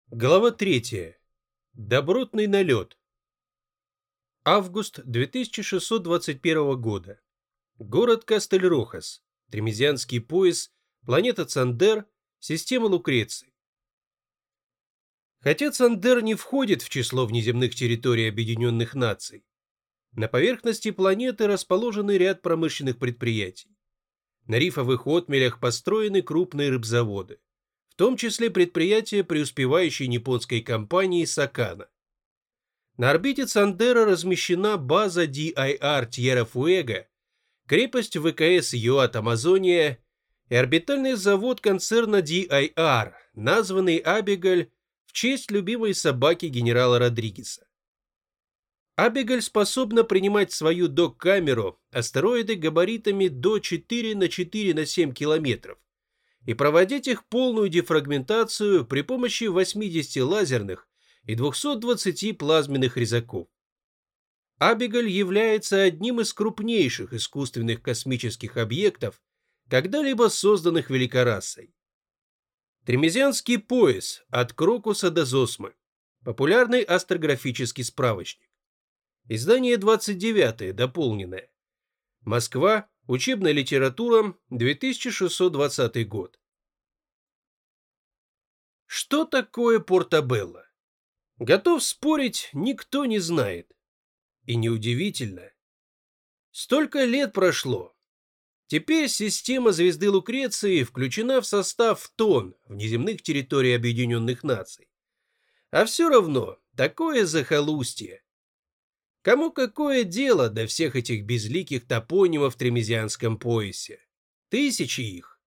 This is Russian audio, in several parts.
Глава 3. Добротный налет. Август 2621 года. Город Кастель-Рохас. Тремезианский пояс. Планета Цандер. Система Лукреций. Хотя Цандер не входит в число внеземных территорий Объединенных Наций, на поверхности планеты расположены ряд промышленных предприятий. На рифовых отмелях построены крупные рыбзаводы, в том числе предприятия преуспевающей японской компании Сакана. На орбите Цандера размещена база DIR Тьерра-Фуэго, крепость ВКС Юат Амазония и орбитальный завод концерна DIR, названный Абигаль в честь любимой собаки генерала Родригеса. Абигаль способна принимать в свою док-камеру астероиды габаритами до 4 на 4 на 7 километров и проводить их полную дефрагментацию при помощи 80 лазерных и 220 плазменных резаков. Абигаль является одним из крупнейших искусственных космических объектов, когда-либо созданных великорасой. Тремезианский пояс от Крокуса до Зосмы. Популярный астрографический справочник. Издание 29, дополненное. Москва. Учебная литература. 2620 год. Что такое Портобелло? Готов спорить, никто не знает. И неудивительно. Столько лет прошло. Теперь система звезды Лукреции включена в состав ТОН, внеземных территорий Объединенных Наций. А все равно, такое захолустье. Кому какое дело до всех этих безликих топонимов в Тремезианском поясе? Тысячи их.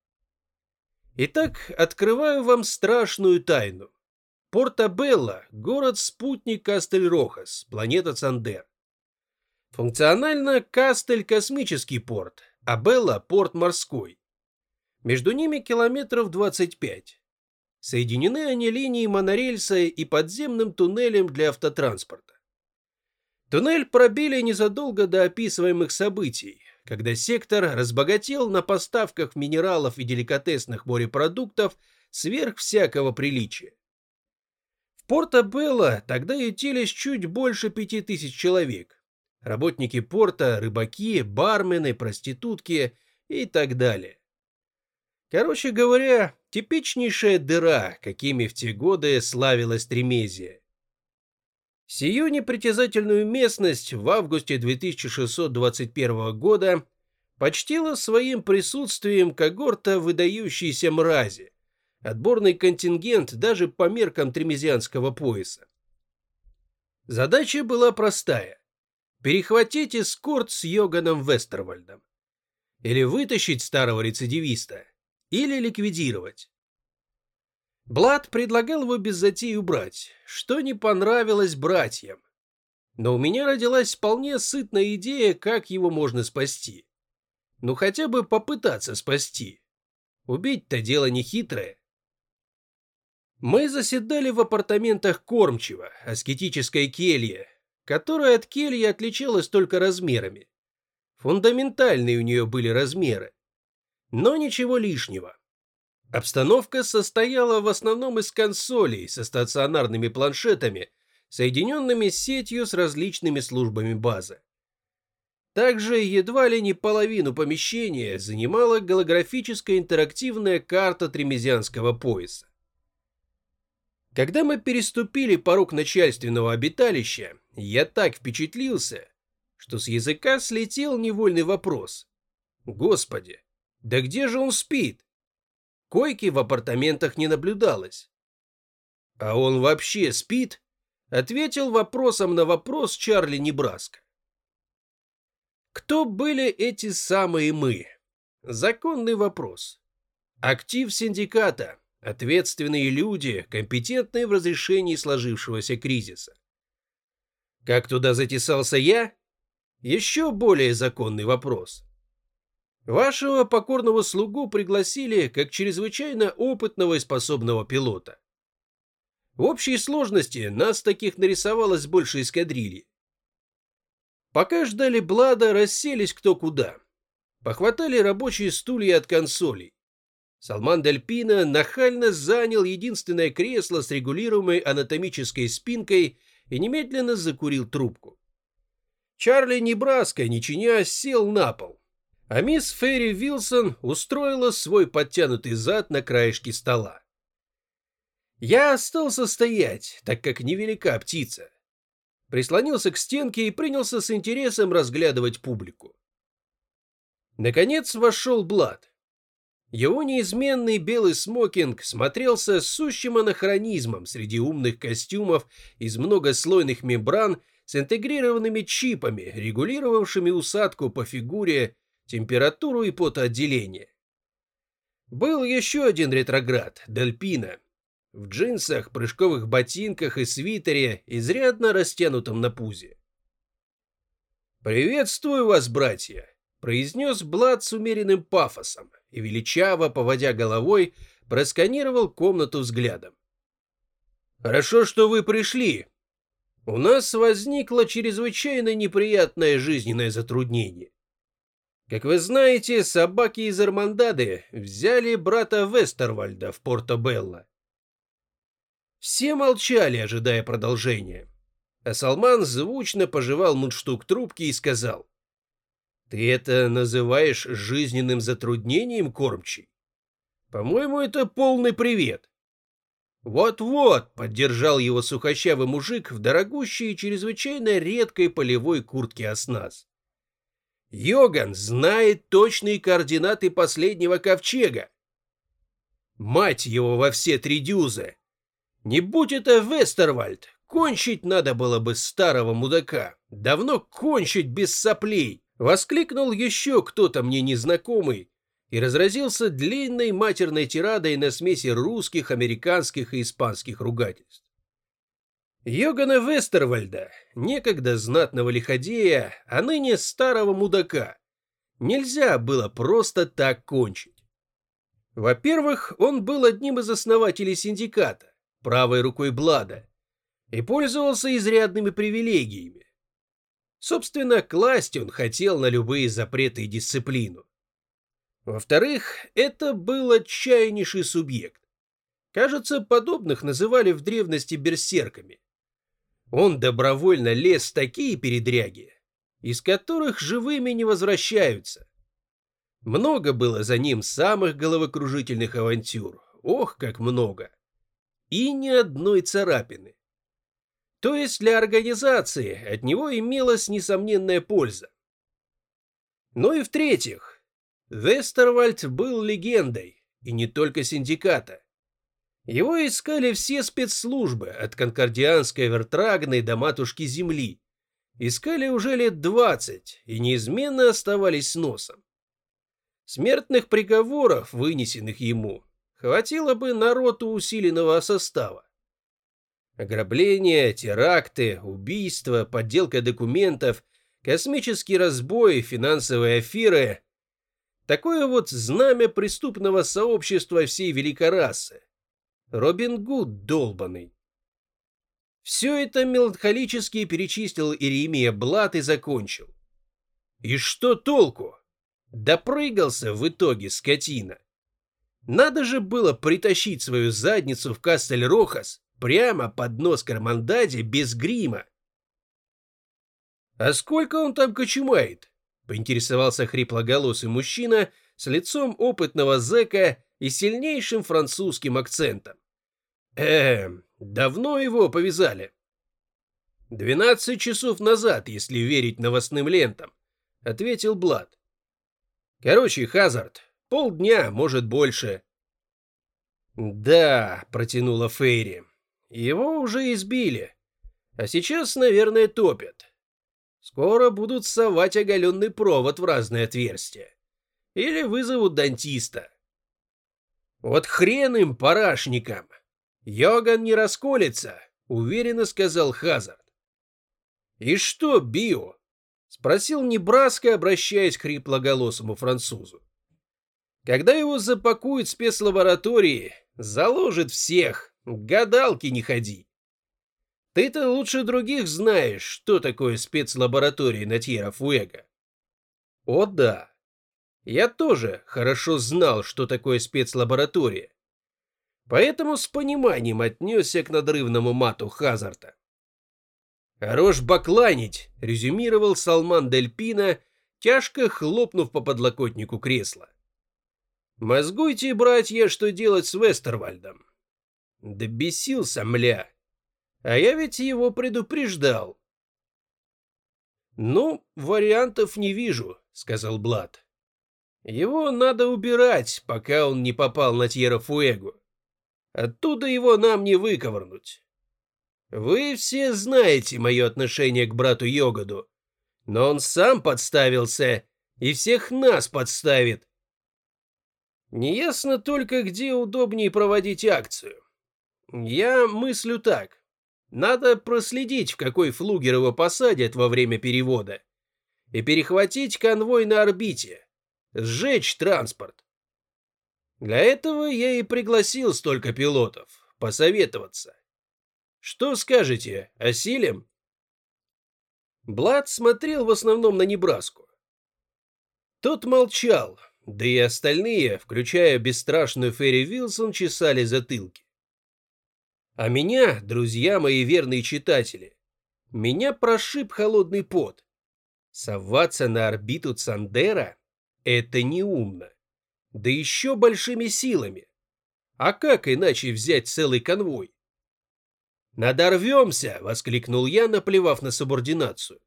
Итак, открываю вам страшную тайну. Портобелло – город-спутник Кастель-Рохас, планета Цандер. Функционально Кастель – космический порт, а Белла – порт морской. Между ними километров 25. Соединены они линией монорельса и подземным туннелем для автотранспорта. Туннель пробили незадолго до описываемых событий, когда сектор разбогател на поставках минералов и деликатесных морепродуктов сверх всякого приличия. В Портобелло тогда ютились чуть больше 5000 человек. Работники порта, рыбаки, бармены, проститутки и так далее. Короче говоря, типичнейшая дыра, какими в те годы славилась Тремезия. Сию непритязательную местность в августе 2621 года почтила своим присутствием когорта выдающейся мрази, отборный контингент даже по меркам Тремезианского пояса. Задача была простая – перехватить эскорт с Йоганом Вестервальдом. Или вытащить старого рецидивиста, или ликвидировать. Блад предлагал его без затей убрать, что не понравилось братьям. Но у меня родилась вполне сытная идея, как его можно спасти. Ну хотя бы попытаться спасти. Убить-то дело не хитрое. Мы заседали в апартаментах кормчего, аскетической келье, которая от кельи отличалась только размерами. Фундаментальные у нее были размеры. Но ничего лишнего. Обстановка состояла в основном из консолей со стационарными планшетами, соединенными сетью с различными службами базы. Также едва ли не половину помещения занимала голографическая интерактивная карта Тремезианского пояса. Когда мы переступили порог начальственного обиталища, я так впечатлился, что с языка слетел невольный вопрос. Господи, да где же он спит? Койки в апартаментах не наблюдалось. «А он вообще спит?» — ответил вопросом на вопрос Чарли Небраска. Кто были эти самые мы? Законный вопрос. Актив синдиката, ответственные люди, компетентные в разрешении сложившегося кризиса. Как туда затесался я? Еще более законный вопрос. Вашего покорного слугу пригласили как чрезвычайно опытного и способного пилота. В общей сложности нас таких нарисовалось больше эскадрильи. Пока ждали Блада, расселись кто куда. Похватали рабочие стулья от консолей. Салман Дель Пино нахально занял единственное кресло с регулируемой анатомической спинкой и немедленно закурил трубку. Чарли Небраска, не чинясь, сел на пол, а мисс Ферри Вилсон устроила свой подтянутый зад на краешке стола. Я остался стоять, так как невелика птица. Прислонился к стенке и принялся с интересом разглядывать публику. Наконец вошел Блад. Его неизменный белый смокинг смотрелся сущим анахронизмом среди умных костюмов из многослойных мембран с интегрированными чипами, регулировавшими усадку по фигуре, температуру и потоотделение. Был еще один ретроград, Дель Пино, в джинсах, прыжковых ботинках и свитере, изрядно растянутом на пузе. «Приветствую вас, братья», — произнес Блад с умеренным пафосом и, величаво поводя головой, просканировал комнату взглядом. «Хорошо, что вы пришли. У нас возникло чрезвычайно неприятное жизненное затруднение. Как вы знаете, собаки из Эрмандады взяли брата Вестервальда в Порто-Белло». Все молчали, ожидая продолжения, а Салман звучно пожевал мундштук трубки и сказал: «Ты это называешь жизненным затруднением, кормчий? По-моему, это полный привет». «Вот-вот», — поддержал его сухощавый мужик в дорогущей и чрезвычайно редкой полевой куртке осназ. «Йоган знает точные координаты последнего ковчега. Мать его во все три дюзы! Не будь это Вестервальд, кончить надо было бы старого мудака, давно кончить без соплей!» Воскликнул еще кто-то мне незнакомый и разразился длинной матерной тирадой на смеси русских, американских и испанских ругательств. Йогана Вестервальда, некогда знатного лиходея, а ныне старого мудака, нельзя было просто так кончить. Во-первых, он был одним из основателей синдиката, правой рукой Блада, и пользовался изрядными привилегиями. Собственно, класть он хотел на любые запреты и дисциплину. Во-вторых, это был отчаяннейший субъект. Кажется, подобных называли в древности берсерками. Он добровольно лез в такие передряги, из которых живыми не возвращаются. Много было за ним самых головокружительных авантюр, ох, как много. И ни одной царапины. То есть для организации от него имелась несомненная польза. Ну и в-третьих, Вестервальд был легендой, и не только синдиката. Его искали все спецслужбы, от конкордианской Вертрагной до матушки Земли. Искали уже лет 20 и неизменно оставались с носом. Смертных приговоров, вынесенных ему, хватило бы на роту усиленного состава. Ограбления, теракты, убийства, подделка документов, космический разбой, финансовые аферы. Такое вот знамя преступного сообщества всей великой расы. Робин Гуд долбаный. Все это меланхолически перечислил Иеремия Блад и закончил. И что толку? Допрыгался в итоге, скотина. Надо же было притащить свою задницу в Кастель-Рохас прямо под нос Кармандаде без грима. «А сколько он там кочумает?» — поинтересовался хриплоголосый мужчина с лицом опытного зэка и сильнейшим французским акцентом. Давно его повязали?» 12 часов назад, если верить новостным лентам», — ответил Блад. «Короче, Хазард, полдня, может больше». «Да», — протянула Фейри, — «его уже избили, а сейчас, наверное, топят. Скоро будут совать оголенный провод в разные отверстия. Или вызовут дантиста. Вот хрен им, парашникам. Йоган не расколется», — уверенно сказал Хазард. «И что, Био?» — спросил Небраска, обращаясь к хриплоголосому французу. «Когда его запакуют в спецлаборатории, заложит всех, к гадалке не ходи. Ты-то лучше других знаешь, что такое спецлаборатория на Тьерра-Фуэго». «О да, Я тоже хорошо знал, что такое спецлаборатория, поэтому с пониманием отнесся к надрывному мату Хазарда. «Хорош бакланить», — резюмировал Салман Дель Пино, тяжко хлопнув по подлокотнику кресла. «Мозгуйте, братья, что делать с Вестервальдом». Да бесился, мля. А я ведь его предупреждал. «Ну, вариантов не вижу», — сказал Блад. «Его надо убирать, пока он не попал на Тьерра-Фуэго. Оттуда его нам не выковырнуть. Вы все знаете мое отношение к брату Йогоду, но он сам подставился и всех нас подставит. Неясно только, где удобнее проводить акцию. Я мыслю так. Надо проследить, в какой флугер его посадят во время перевода, и перехватить конвой на орбите, сжечь транспорт. Для этого я и пригласил столько пилотов, посоветоваться. Что скажете, осилим?» Блад смотрел в основном на Небраску. Тот молчал, да и остальные, включая бесстрашную Ферри Вилсон, чесали затылки. А меня, друзья мои верные читатели, меня прошиб холодный пот. Соваться на орбиту Цандера — это неумно. Да еще большими силами. А как иначе взять целый конвой? «Надорвемся!» — воскликнул я, наплевав на субординацию.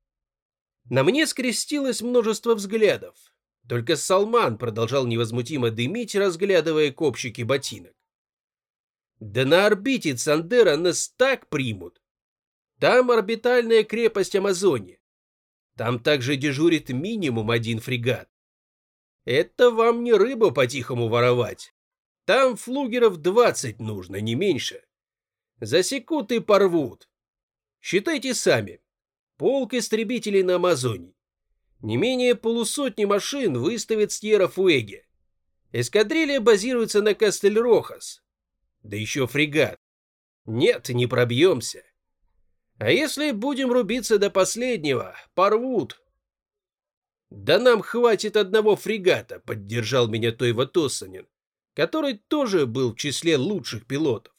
На мне скрестилось множество взглядов. Только Салман продолжал невозмутимо дымить, разглядывая копчики ботинок. «Да на орбите Цандера нас так примут. Там орбитальная крепость Амазония. Там также дежурит минимум один фрегат. Это вам не рыбу по-тихому воровать. Там флугеров 20 нужно, не меньше. Засекут и порвут. Считайте сами. Полк истребителей на Амазонии. Не менее полусотни машин выставят с Тьерра-Фуэго. Эскадрилья базируется на Кастель-Рохас. Да еще фрегат. Нет, не пробьемся. А если будем рубиться до последнего, порвут. Да нам хватит одного фрегата, поддержал меня Тойва Тоссанин, который тоже был в числе лучших пилотов.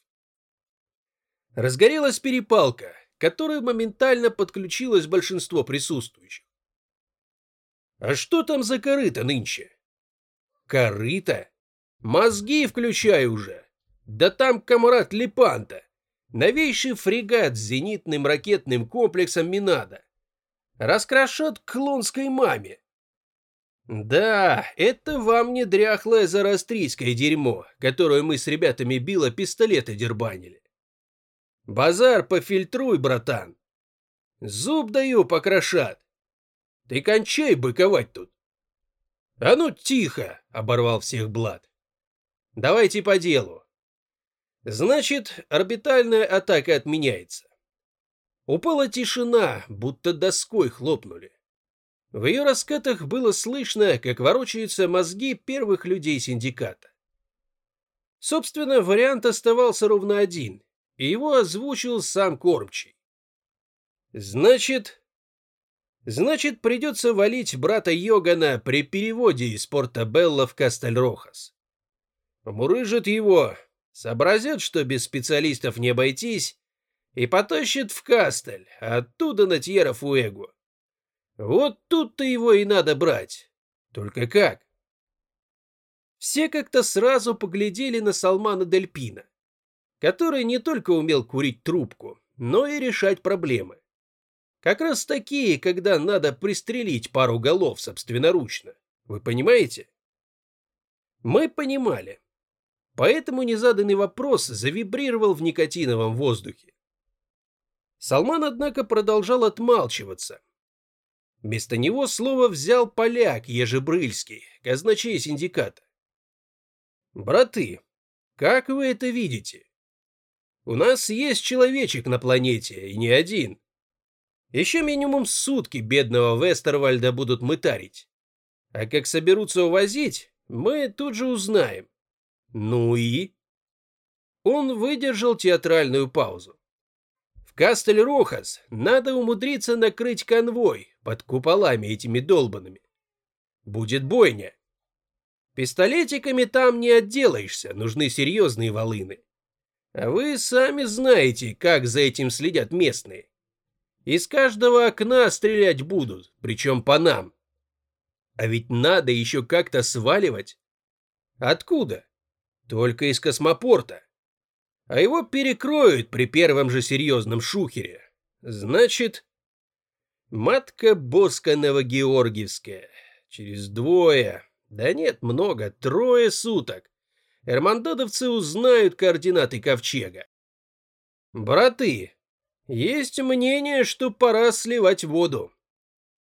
Разгорелась перепалка, к которой моментально подключилось большинство присутствующих. «А что там за корыто нынче?» «Корыто? Мозги включай уже! Да там комрад Лепанта, новейший фрегат с зенитным ракетным комплексом Минада. Раскрошат к клонской маме. Да, это вам не дряхлое зороастрийское дерьмо, которое мы с ребятами Билла пистолеты дербанили. Базар пофильтруй, братан. Зуб даю, покрошат. Ты кончай быковать тут». «А ну тихо!» — оборвал всех Блад. «Давайте по делу. Значит, орбитальная атака отменяется». Упала тишина, будто доской хлопнули. В ее раскатах было слышно, как ворочаются мозги первых людей синдиката. Собственно, вариант оставался ровно один, и его озвучил сам кормчий. Значит, придется валить брата Йогана при переводе из Порто-Белло в Кастель-Рохас. Помурыжат его, сообразят, что без специалистов не обойтись, и потащат в Кастель, а оттуда на Тьерра-Фуэго. Вот тут-то его и надо брать. Только как? Все как-то сразу поглядели на Салмана Дель Пино, который не только умел курить трубку, но и решать проблемы. Как раз такие, когда надо пристрелить пару голов собственноручно. Вы понимаете? Мы понимали. Поэтому незаданный вопрос завибрировал в никотиновом воздухе. Салман, однако, продолжал отмалчиваться. Вместо него слово взял поляк Ежебрыльский, казначей синдиката. «Браты, как вы это видите? У нас есть человечек на планете, и не один. Еще минимум сутки бедного Вестервальда будут мытарить. А как соберутся увозить, мы тут же узнаем. Ну и?» Он выдержал театральную паузу. «В Кастель-Рохас надо умудриться накрыть конвой под куполами этими долбанными. будет бойня. Пистолетиками там не отделаешься, нужны серьезные волыны. А вы сами знаете, как за этим следят местные. Из каждого окна стрелять будут, причем по нам. А ведь надо еще как-то сваливать. Откуда? Только из космопорта. А его перекроют при первом же серьезном шухере. Значит, матка Боска Новогеоргиевская. Через 2, да нет, много, 3 суток. Эрмандодовцы узнают координаты ковчега. Браты, есть мнение, что пора сливать воду.